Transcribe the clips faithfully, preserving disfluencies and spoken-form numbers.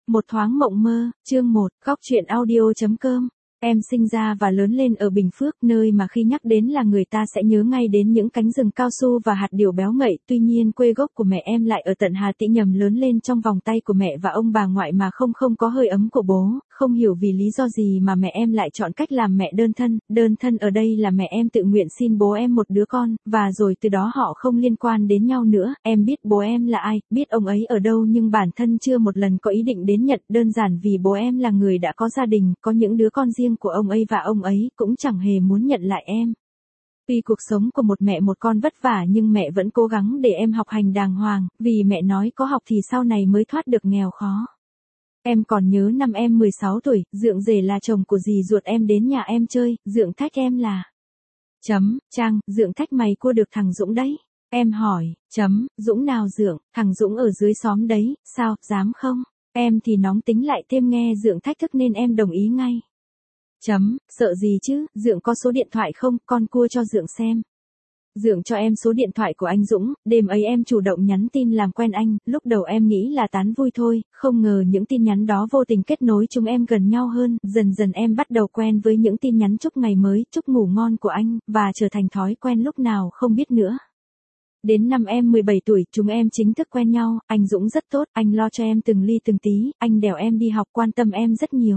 Một thoáng mộng mơ, chương một, góc truyện audio chấm com. Em sinh ra và lớn lên ở Bình Phước, nơi mà khi nhắc đến là người ta sẽ nhớ ngay đến những cánh rừng cao su và hạt điều béo ngậy. Tuy nhiên quê gốc của mẹ em lại ở tận Hà Tĩnh, nhầm lớn lên trong vòng tay của mẹ và ông bà ngoại mà không không có hơi ấm của bố. Không hiểu vì lý do gì mà mẹ em lại chọn cách làm mẹ đơn thân. Đơn thân ở đây là mẹ em tự nguyện xin bố em một đứa con, và rồi từ đó họ không liên quan đến nhau nữa. Em biết bố em là ai, biết ông ấy ở đâu, nhưng bản thân chưa một lần có ý định đến nhận, đơn giản vì bố em là người đã có gia đình, có những đứa con riêng của ông ấy và ông ấy cũng chẳng hề muốn nhận lại em. Tuy cuộc sống của một mẹ một con vất vả nhưng mẹ vẫn cố gắng để em học hành đàng hoàng, vì mẹ nói có học thì sau này mới thoát được nghèo khó. Em còn nhớ năm em mười sáu tuổi, Dượng Rể là chồng của dì ruột em đến nhà em chơi, Dượng thách em là chấm, Trang, Dượng thách mày cua được thằng Dũng đấy. Em hỏi, chấm, Dũng nào Dượng, thằng Dũng ở dưới xóm đấy, sao, dám không? Em thì nóng tính lại thêm nghe Dượng thách thức nên em đồng ý ngay. Chấm, sợ gì chứ, Dượng có số điện thoại không, con cua cho Dượng xem. Dượng cho em số điện thoại của anh Dũng, đêm ấy em chủ động nhắn tin làm quen anh, lúc đầu em nghĩ là tán vui thôi, không ngờ những tin nhắn đó vô tình kết nối chúng em gần nhau hơn, dần dần em bắt đầu quen với những tin nhắn chúc ngày mới, chúc ngủ ngon của anh, và trở thành thói quen lúc nào không biết nữa. Đến năm em mười bảy tuổi, chúng em chính thức quen nhau, anh Dũng rất tốt, anh lo cho em từng ly từng tí, anh đèo em đi học, quan tâm em rất nhiều.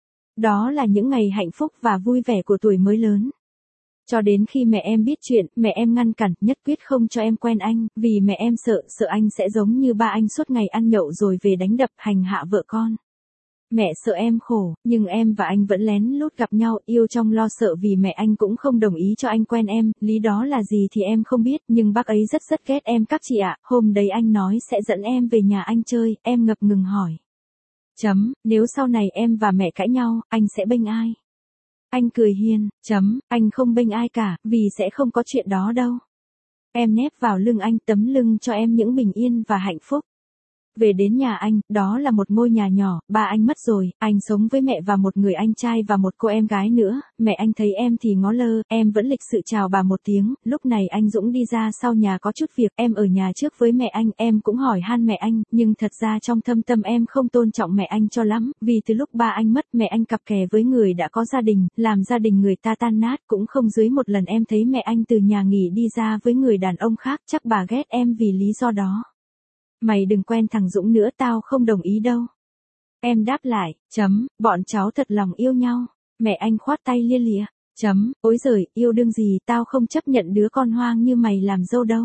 Đó là những ngày hạnh phúc và vui vẻ của tuổi mới lớn. Cho đến khi mẹ em biết chuyện, mẹ em ngăn cản, nhất quyết không cho em quen anh, vì mẹ em sợ, sợ anh sẽ giống như ba anh suốt ngày ăn nhậu rồi về đánh đập, hành hạ vợ con. Mẹ sợ em khổ, nhưng em và anh vẫn lén lút gặp nhau, yêu trong lo sợ vì mẹ anh cũng không đồng ý cho anh quen em, lý đó là gì thì em không biết, nhưng bác ấy rất rất ghét em các chị ạ. Hôm đấy anh nói sẽ dẫn em về nhà anh chơi, em ngập ngừng hỏi. Chấm, nếu sau này em và mẹ cãi nhau, anh sẽ bênh ai? Anh cười hiền, chấm, anh không bênh ai cả, vì sẽ không có chuyện đó đâu. Em nép vào lưng anh, tấm lưng cho em những bình yên và hạnh phúc. Về đến nhà anh, đó là một ngôi nhà nhỏ, ba anh mất rồi, anh sống với mẹ và một người anh trai và một cô em gái nữa, mẹ anh thấy em thì ngó lơ, em vẫn lịch sự chào bà một tiếng, lúc này anh Dũng đi ra sau nhà có chút việc, em ở nhà trước với mẹ anh, em cũng hỏi han mẹ anh, nhưng thật ra trong thâm tâm em không tôn trọng mẹ anh cho lắm, vì từ lúc ba anh mất, mẹ anh cặp kè với người đã có gia đình, làm gia đình người ta tan nát, cũng không dưới một lần em thấy mẹ anh từ nhà nghỉ đi ra với người đàn ông khác, chắc bà ghét em vì lý do đó. Mày đừng quen thằng Dũng nữa, tao không đồng ý đâu. Em đáp lại, chấm, bọn cháu thật lòng yêu nhau. Mẹ anh khoát tay lia lịa, chấm, ối giời, yêu đương gì, tao không chấp nhận đứa con hoang như mày làm dâu đâu.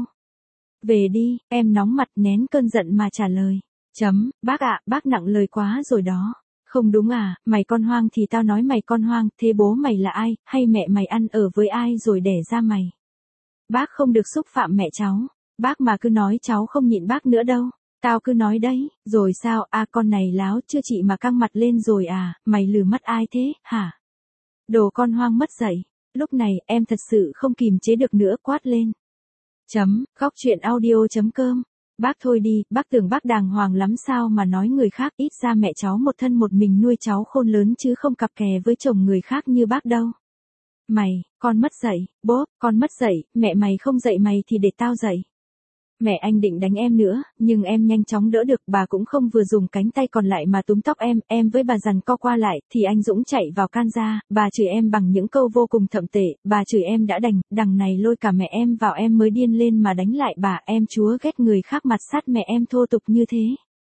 Về đi, em nóng mặt nén cơn giận mà trả lời. Chấm, bác ạ, bác nặng lời quá rồi đó. Không đúng à, mày con hoang thì tao nói mày con hoang, thế bố mày là ai, hay mẹ mày ăn ở với ai rồi đẻ ra mày. Bác không được xúc phạm mẹ cháu. Bác mà cứ nói cháu không nhịn bác nữa đâu. Tao cứ nói đấy, rồi sao, à con này láo chưa chị mà căng mặt lên rồi à, mày lừa mắt ai thế, hả? Đồ con hoang mất dạy. Lúc này, em thật sự không kìm chế được nữa, quát lên. Chấm, góc truyện audio chấm com. Bác thôi đi, bác tưởng bác đàng hoàng lắm sao mà nói người khác, ít ra mẹ cháu một thân một mình nuôi cháu khôn lớn chứ không cặp kè với chồng người khác như bác đâu. Mày, con mất dạy, bố, con mất dạy, mẹ mày không dạy mày thì để tao dạy. Mẹ anh định đánh em nữa, nhưng em nhanh chóng đỡ được, bà cũng không vừa dùng cánh tay còn lại mà túm tóc em, em với bà giằng co qua lại, thì anh Dũng chạy vào can ra, bà chửi em bằng những câu vô cùng thậm tệ, bà chửi em đã đành, đằng này lôi cả mẹ em vào, em mới điên lên mà đánh lại bà, em chúa ghét người khác mặt sát mẹ em thô tục như thế.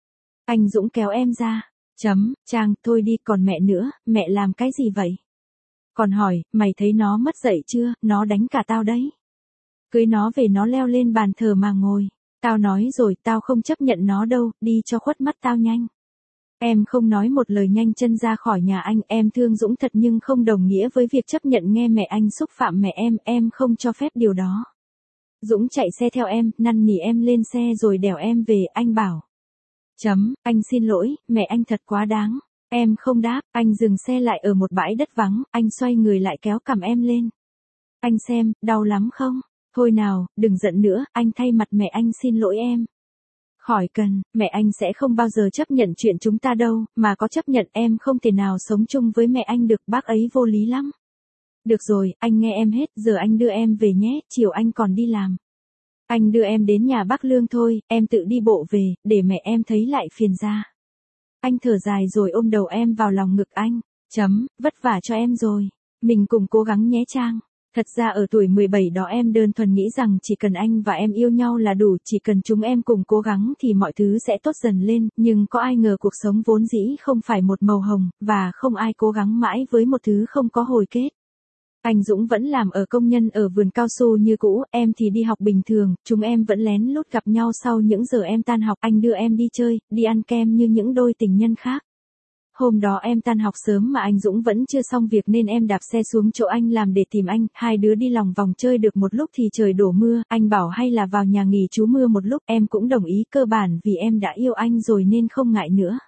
Anh Dũng kéo em ra, chấm, Trang, thôi đi, còn mẹ nữa, mẹ làm cái gì vậy? Còn hỏi, mày thấy nó mất dạy chưa, nó đánh cả tao đấy. Cưới nó về nó leo lên bàn thờ mà ngồi. Tao nói rồi, tao không chấp nhận nó đâu, đi cho khuất mắt tao nhanh. Em không nói một lời nhanh chân ra khỏi nhà anh, em thương Dũng thật nhưng không đồng nghĩa với việc chấp nhận nghe mẹ anh xúc phạm mẹ em, em không cho phép điều đó. Dũng chạy xe theo em, năn nỉ em lên xe rồi đèo em về, anh bảo. Chấm, anh xin lỗi, mẹ anh thật quá đáng. Em không đáp, anh dừng xe lại ở một bãi đất vắng, anh xoay người lại kéo cằm em lên. Anh xem, đau lắm không? Thôi nào, đừng giận nữa, anh thay mặt mẹ anh xin lỗi em. Khỏi cần, mẹ anh sẽ không bao giờ chấp nhận chuyện chúng ta đâu, mà có chấp nhận em không thể nào sống chung với mẹ anh được, bác ấy vô lý lắm. Được rồi, anh nghe em hết, giờ anh đưa em về nhé, chiều anh còn đi làm. Anh đưa em đến nhà bác Lương thôi, em tự đi bộ về, để mẹ em thấy lại phiền ra. Anh thở dài rồi ôm đầu em vào lòng ngực anh. Chấm, vất vả cho em rồi. Mình cùng cố gắng nhé Trang. Thật ra ở tuổi mười bảy đó em đơn thuần nghĩ rằng chỉ cần anh và em yêu nhau là đủ, chỉ cần chúng em cùng cố gắng thì mọi thứ sẽ tốt dần lên, nhưng có ai ngờ cuộc sống vốn dĩ không phải một màu hồng, và không ai cố gắng mãi với một thứ không có hồi kết. Anh Dũng vẫn làm ở công nhân ở vườn cao su như cũ, em thì đi học bình thường, chúng em vẫn lén lút gặp nhau sau những giờ em tan học, anh đưa em đi chơi, đi ăn kem như những đôi tình nhân khác. Hôm đó em tan học sớm mà anh Dũng vẫn chưa xong việc nên em đạp xe xuống chỗ anh làm để tìm anh, hai đứa đi lòng vòng chơi được một lúc thì trời đổ mưa, anh bảo hay là vào nhà nghỉ trú mưa một lúc, em cũng đồng ý, cơ bản vì em đã yêu anh rồi nên không ngại nữa.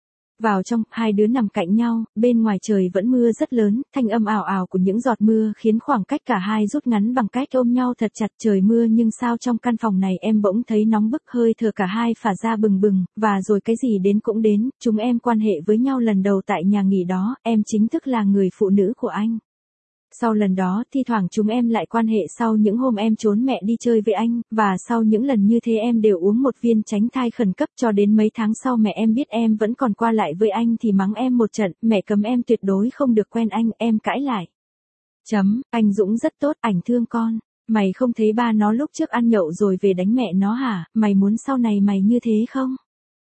Vào trong, hai đứa nằm cạnh nhau, bên ngoài trời vẫn mưa rất lớn, thanh âm ào ào của những giọt mưa khiến khoảng cách cả hai rút ngắn bằng cách ôm nhau thật chặt. Trời mưa nhưng sao trong căn phòng này em bỗng thấy nóng bức, hơi thở cả hai phả ra bừng bừng, và rồi cái gì đến cũng đến, chúng em quan hệ với nhau lần đầu tại nhà nghỉ đó, em chính thức là người phụ nữ của anh. Sau lần đó, thi thoảng chúng em lại quan hệ sau những hôm em trốn mẹ đi chơi với anh, và sau những lần như thế em đều uống một viên tránh thai khẩn cấp, cho đến mấy tháng sau mẹ em biết em vẫn còn qua lại với anh thì mắng em một trận, mẹ cấm em tuyệt đối không được quen anh, em cãi lại. Chấm, anh Dũng rất tốt, ảnh thương con. Mày không thấy ba nó lúc trước ăn nhậu rồi về đánh mẹ nó hả, mày muốn sau này mày như thế không?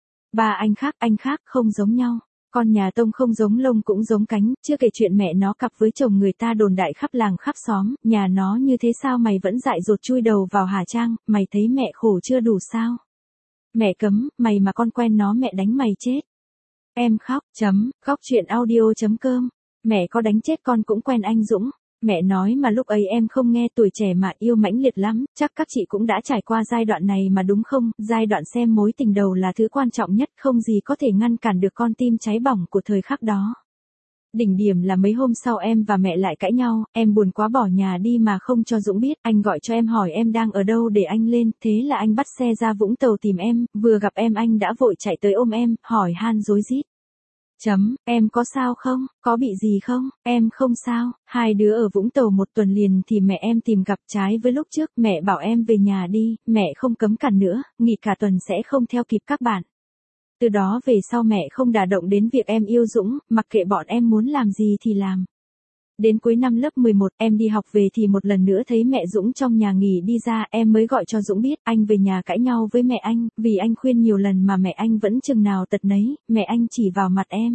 Ba anh khác, anh khác, không giống nhau. Con nhà Tông không giống lông cũng giống cánh, chưa kể chuyện mẹ nó cặp với chồng người ta đồn đại khắp làng khắp xóm, nhà nó như thế sao mày vẫn dại dột chui đầu vào hả Trang, mày thấy mẹ khổ chưa đủ sao? Mẹ cấm, mày mà con quen nó mẹ đánh mày chết. Em khóc, chấm, khóc chuyện audio chấm com. Mẹ có đánh chết con cũng quen anh Dũng. Mẹ nói mà lúc ấy em không nghe, tuổi trẻ mà yêu mãnh liệt lắm, chắc các chị cũng đã trải qua giai đoạn này mà đúng không? Giai đoạn xem mối tình đầu là thứ quan trọng nhất, không gì có thể ngăn cản được con tim cháy bỏng của thời khắc đó. Đỉnh điểm là mấy hôm sau em và mẹ lại cãi nhau, em buồn quá bỏ nhà đi mà không cho Dũng biết, anh gọi cho em hỏi em đang ở đâu để anh lên, thế là anh bắt xe ra Vũng Tàu tìm em, vừa gặp em anh đã vội chạy tới ôm em, hỏi han rối rít. Chấm, em có sao không, có bị gì không, em không sao, hai đứa ở Vũng Tàu một tuần liền thì mẹ em tìm gặp, trái với lúc trước, mẹ bảo em về nhà đi, mẹ không cấm cản nữa, nghỉ cả tuần sẽ không theo kịp các bạn. Từ đó về sau mẹ không đả động đến việc em yêu Dũng, mặc kệ bọn em muốn làm gì thì làm. Đến cuối năm lớp mười một, em đi học về thì một lần nữa thấy mẹ Dũng trong nhà nghỉ đi ra, em mới gọi cho Dũng biết, anh về nhà cãi nhau với mẹ anh, vì anh khuyên nhiều lần mà mẹ anh vẫn chừng nào tật nấy, mẹ anh chỉ vào mặt em.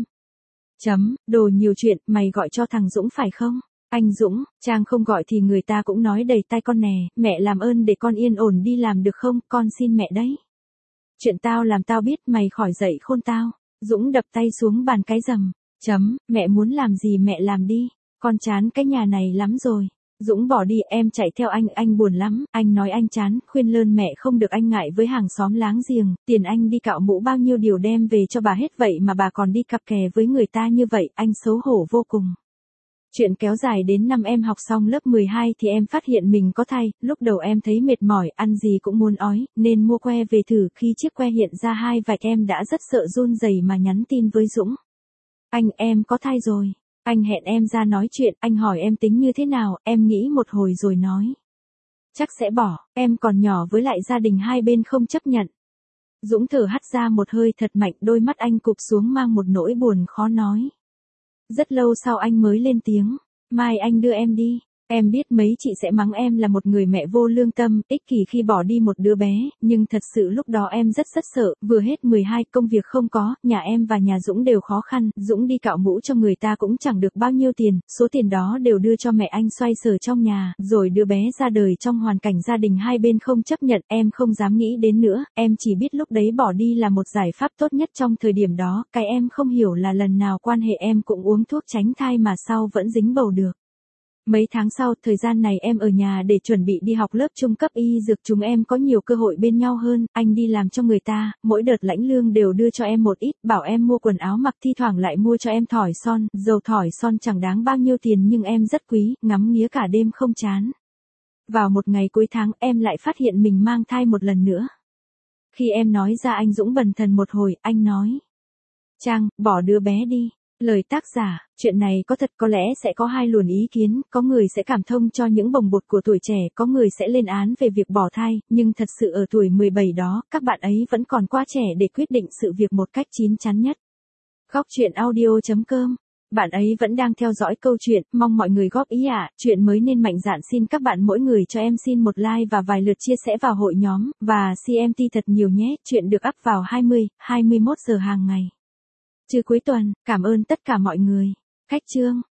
Chấm, đồ nhiều chuyện, mày gọi cho thằng Dũng phải không? Anh Dũng, Trang không gọi thì người ta cũng nói đầy tai con nè, mẹ làm ơn để con yên ổn đi làm được không, con xin mẹ đấy. Chuyện tao làm tao biết, mày khỏi dậy khôn tao. Dũng đập tay xuống bàn cái rầm. Chấm, mẹ muốn làm gì mẹ làm đi. Con chán cái nhà này lắm rồi. Dũng bỏ đi, em chạy theo anh, anh buồn lắm, anh nói anh chán, khuyên lơn mẹ không được, anh ngại với hàng xóm láng giềng, tiền anh đi cạo mũ bao nhiêu điều đem về cho bà hết vậy mà bà còn đi cặp kè với người ta như vậy, anh xấu hổ vô cùng. Chuyện kéo dài đến năm em học xong lớp mười hai thì em phát hiện mình có thai, lúc đầu em thấy mệt mỏi, ăn gì cũng muốn ói, nên mua que về thử, khi chiếc que hiện ra hai vạch em đã rất sợ run rẩy mà nhắn tin với Dũng. Anh, em có thai rồi. Anh hẹn em ra nói chuyện, anh hỏi em tính như thế nào, em nghĩ một hồi rồi nói. Chắc sẽ bỏ, em còn nhỏ với lại gia đình hai bên không chấp nhận. Dũng thở hắt ra một hơi thật mạnh, đôi mắt anh cụp xuống mang một nỗi buồn khó nói. Rất lâu sau anh mới lên tiếng, mai anh đưa em đi. Em biết mấy chị sẽ mắng em là một người mẹ vô lương tâm, ích kỷ khi bỏ đi một đứa bé, nhưng thật sự lúc đó em rất rất sợ, vừa hết mười hai công việc không có, nhà em và nhà Dũng đều khó khăn, Dũng đi cạo mũ cho người ta cũng chẳng được bao nhiêu tiền, số tiền đó đều đưa cho mẹ anh xoay sở trong nhà, rồi đứa bé ra đời trong hoàn cảnh gia đình hai bên không chấp nhận, em không dám nghĩ đến nữa, em chỉ biết lúc đấy bỏ đi là một giải pháp tốt nhất trong thời điểm đó, cái em không hiểu là lần nào quan hệ em cũng uống thuốc tránh thai mà sau vẫn dính bầu được. Mấy tháng sau, thời gian này em ở nhà để chuẩn bị đi học lớp trung cấp y dược, chúng em có nhiều cơ hội bên nhau hơn, anh đi làm cho người ta, mỗi đợt lãnh lương đều đưa cho em một ít, bảo em mua quần áo mặc, thi thoảng lại mua cho em thỏi son, dầu thỏi son chẳng đáng bao nhiêu tiền nhưng em rất quý, ngắm nghía cả đêm không chán. Vào một ngày cuối tháng em lại phát hiện mình mang thai một lần nữa. Khi em nói ra anh Dũng bần thần một hồi, anh nói. Trang, bỏ đứa bé đi. Lời tác giả, chuyện này có thật có lẽ sẽ có hai luồng ý kiến, có người sẽ cảm thông cho những bồng bột của tuổi trẻ, có người sẽ lên án về việc bỏ thai, nhưng thật sự ở tuổi mười bảy đó, các bạn ấy vẫn còn quá trẻ để quyết định sự việc một cách chín chắn nhất. Góc chuyện audio chấm com. Bạn ấy vẫn đang theo dõi câu chuyện, mong mọi người góp ý ạ. Chuyện mới nên mạnh dạn xin các bạn mỗi người cho em xin một like và vài lượt chia sẻ vào hội nhóm, và xê em tê thật nhiều nhé. Chuyện được up vào hai mươi, hai mươi mốt giờ hàng ngày. Trưa cuối tuần, cảm ơn tất cả mọi người. Khách chương.